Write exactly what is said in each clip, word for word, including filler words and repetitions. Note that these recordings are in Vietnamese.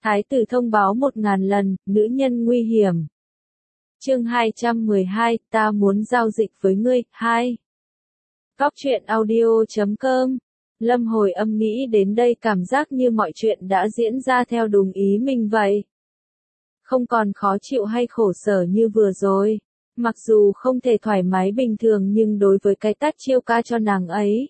Thái tử thông báo một ngàn lần, nữ nhân nguy hiểm. Chương hai trăm mười hai, ta muốn giao dịch với ngươi, hai. Cóc truyện audio chấm com. Lâm Hồi Âm nghĩ đến đây cảm giác như mọi chuyện đã diễn ra theo đúng ý mình vậy. Không còn khó chịu hay khổ sở như vừa rồi. Mặc dù không thể thoải mái bình thường nhưng đối với cái tát Chiêu Ca cho nàng ấy,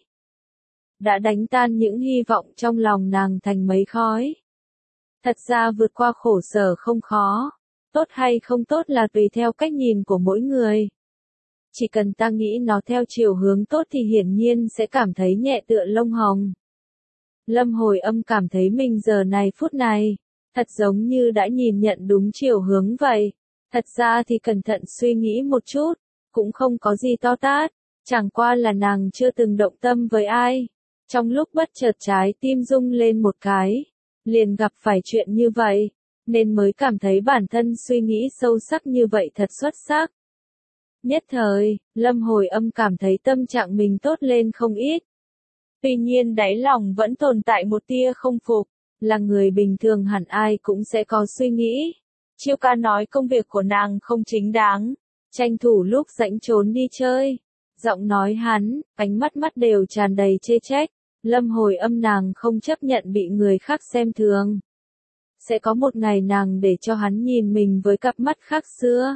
đã đánh tan những hy vọng trong lòng nàng thành mấy khói. Thật ra vượt qua khổ sở không khó. Tốt hay không tốt là tùy theo cách nhìn của mỗi người. Chỉ cần ta nghĩ nó theo chiều hướng tốt thì hiển nhiên sẽ cảm thấy nhẹ tựa lông hồng. Lâm Hồi Âm cảm thấy mình giờ này phút này, thật giống như đã nhìn nhận đúng chiều hướng vậy. Thật ra thì cẩn thận suy nghĩ một chút, cũng không có gì to tát, chẳng qua là nàng chưa từng động tâm với ai. Trong lúc bất chợt trái tim rung lên một cái, liền gặp phải chuyện như vậy, nên mới cảm thấy bản thân suy nghĩ sâu sắc như vậy thật xuất sắc. Nhất thời, Lâm Hồi Âm cảm thấy tâm trạng mình tốt lên không ít. Tuy nhiên đáy lòng vẫn tồn tại một tia không phục, là người bình thường hẳn ai cũng sẽ có suy nghĩ. Chiêu Ca nói công việc của nàng không chính đáng, tranh thủ lúc rảnh trốn đi chơi. Giọng nói hắn, ánh mắt mắt đều tràn đầy chê trách. Lâm Hồi Âm nàng không chấp nhận bị người khác xem thường. Sẽ có một ngày nàng để cho hắn nhìn mình với cặp mắt khác xưa.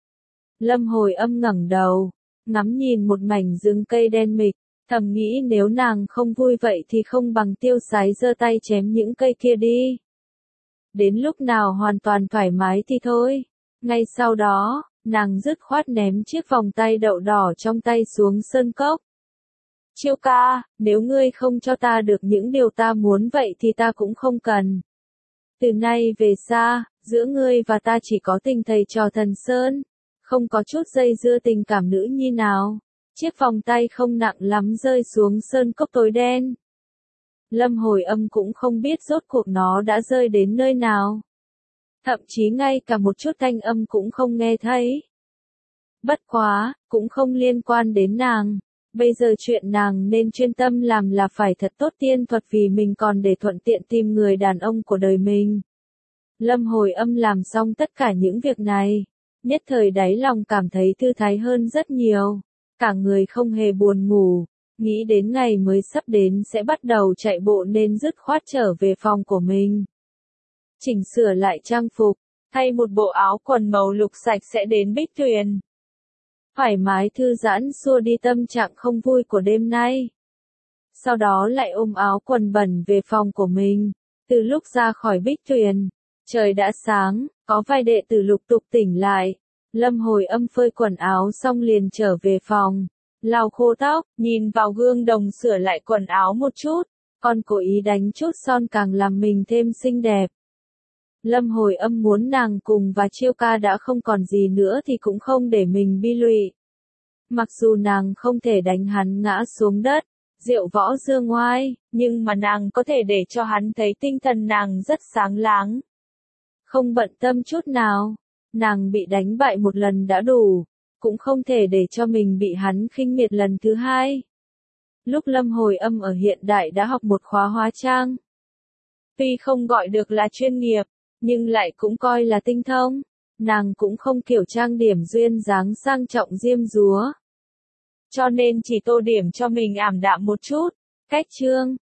Lâm Hồi Âm ngẩng đầu, ngắm nhìn một mảnh rừng cây đen mịch, thầm nghĩ nếu nàng không vui vậy thì không bằng tiêu sái giơ tay chém những cây kia đi. Đến lúc nào hoàn toàn thoải mái thì thôi. Ngay sau đó, nàng dứt khoát ném chiếc vòng tay đậu đỏ trong tay xuống sơn cốc. Chiêu Ca, nếu ngươi không cho ta được những điều ta muốn vậy thì ta cũng không cần. Từ nay về xa, giữa ngươi và ta chỉ có tình thầy trò thần sơn, không có chút dây dưa tình cảm nữ nhi nào. Chiếc vòng tay không nặng lắm rơi xuống sơn cốc tối đen. Lâm Hồi Âm cũng không biết rốt cuộc nó đã rơi đến nơi nào. Thậm chí ngay cả một chút thanh âm cũng không nghe thấy. Bất quá, cũng không liên quan đến nàng. Bây giờ chuyện nàng nên chuyên tâm làm là phải thật tốt tiên thuật vì mình còn để thuận tiện tìm người đàn ông của đời mình. Lâm Hồi Âm làm xong tất cả những việc này. Nhất thời đáy lòng cảm thấy thư thái hơn rất nhiều. Cả người không hề buồn ngủ. Nghĩ đến ngày mới sắp đến sẽ bắt đầu chạy bộ nên dứt khoát trở về phòng của mình. Chỉnh sửa lại trang phục, thay một bộ áo quần màu lục sạch sẽ đến Bích Tuyền. Thoải mái thư giãn xua đi tâm trạng không vui của đêm nay. Sau đó lại ôm áo quần bẩn về phòng của mình. Từ lúc ra khỏi Bích Tuyền, trời đã sáng, có vài đệ tử lục tục tỉnh lại. Lâm Hồi Âm phơi quần áo xong liền trở về phòng. Lau khô tóc, nhìn vào gương đồng sửa lại quần áo một chút, còn cố ý đánh chút son càng làm mình thêm xinh đẹp. Lâm Hồi Âm muốn nàng cùng và Chiêu Ca đã không còn gì nữa thì cũng không để mình bi lụy. Mặc dù nàng không thể đánh hắn ngã xuống đất, diệu võ dương ngoai, nhưng mà nàng có thể để cho hắn thấy tinh thần nàng rất sáng láng. Không bận tâm chút nào, nàng bị đánh bại một lần đã đủ. Cũng không thể để cho mình bị hắn khinh miệt lần thứ hai. Lúc Lâm Hồi Âm ở hiện đại đã học một khóa hóa trang. Tuy không gọi được là chuyên nghiệp, nhưng lại cũng coi là tinh thông. Nàng cũng không kiểu trang điểm duyên dáng sang trọng diêm dúa. Cho nên chỉ tô điểm cho mình ảm đạm một chút. Cách chương,